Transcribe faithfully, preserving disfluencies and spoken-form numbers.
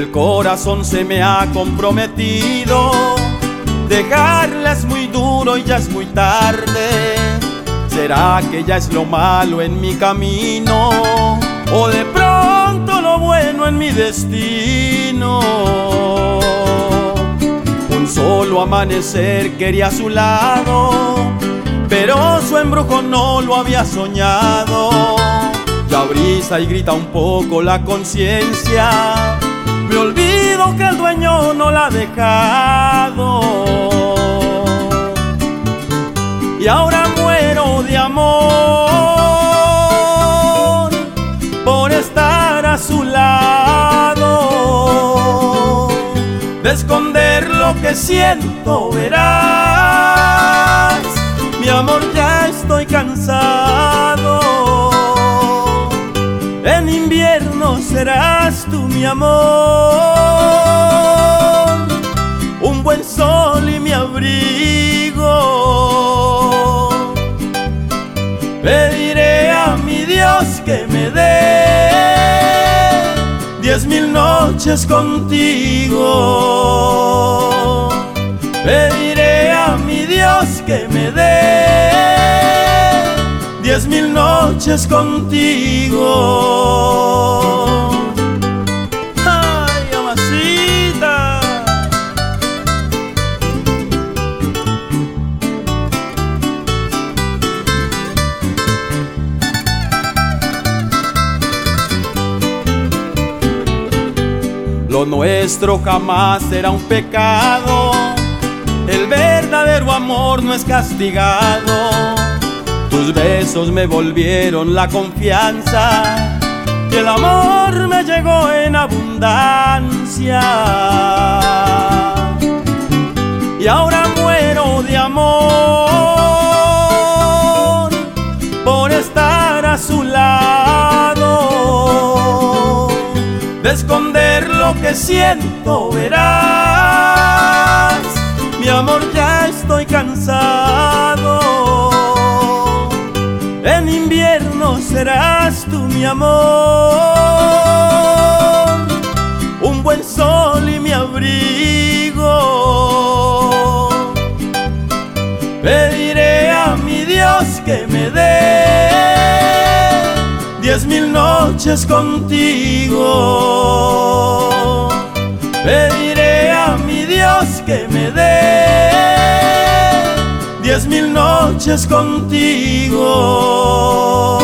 El corazón se me ha comprometido, dejarla es muy duro y ya es muy tarde. ¿Será que ya es lo malo en mi camino, o de pronto lo bueno en mi destino? Un solo amanecer quería a su lado, pero su embrujo no lo había soñado. Ya brisa y grita un poco la conciencia, me olvido que el dueño no la ha dejado. Y ahora muero de amor por estar a su lado. De esconder lo que siento verás, mi amor, ya estoy cansado. En invierno serás tú mi amor, un buen sol y mi abrigo. Pediré a mi Dios que me dé diez mil noches contigo. Pediré a mi Dios que me dé diez mil noches contigo. Ay, mamacita. Lo nuestro jamás será un pecado, el verdadero amor no es castigado. Tus besos me volvieron la confianza y el amor me llegó en abundancia. Y ahora muero de amor por estar a su lado. De esconder lo que siento verás, mi amor, ya estoy cansado. En invierno serás tú mi amor, un buen sol y mi abrigo. Pediré a mi Dios que me dé diez mil noches contigo. Pediré a mi Dios que me dé diez mil noches contigo.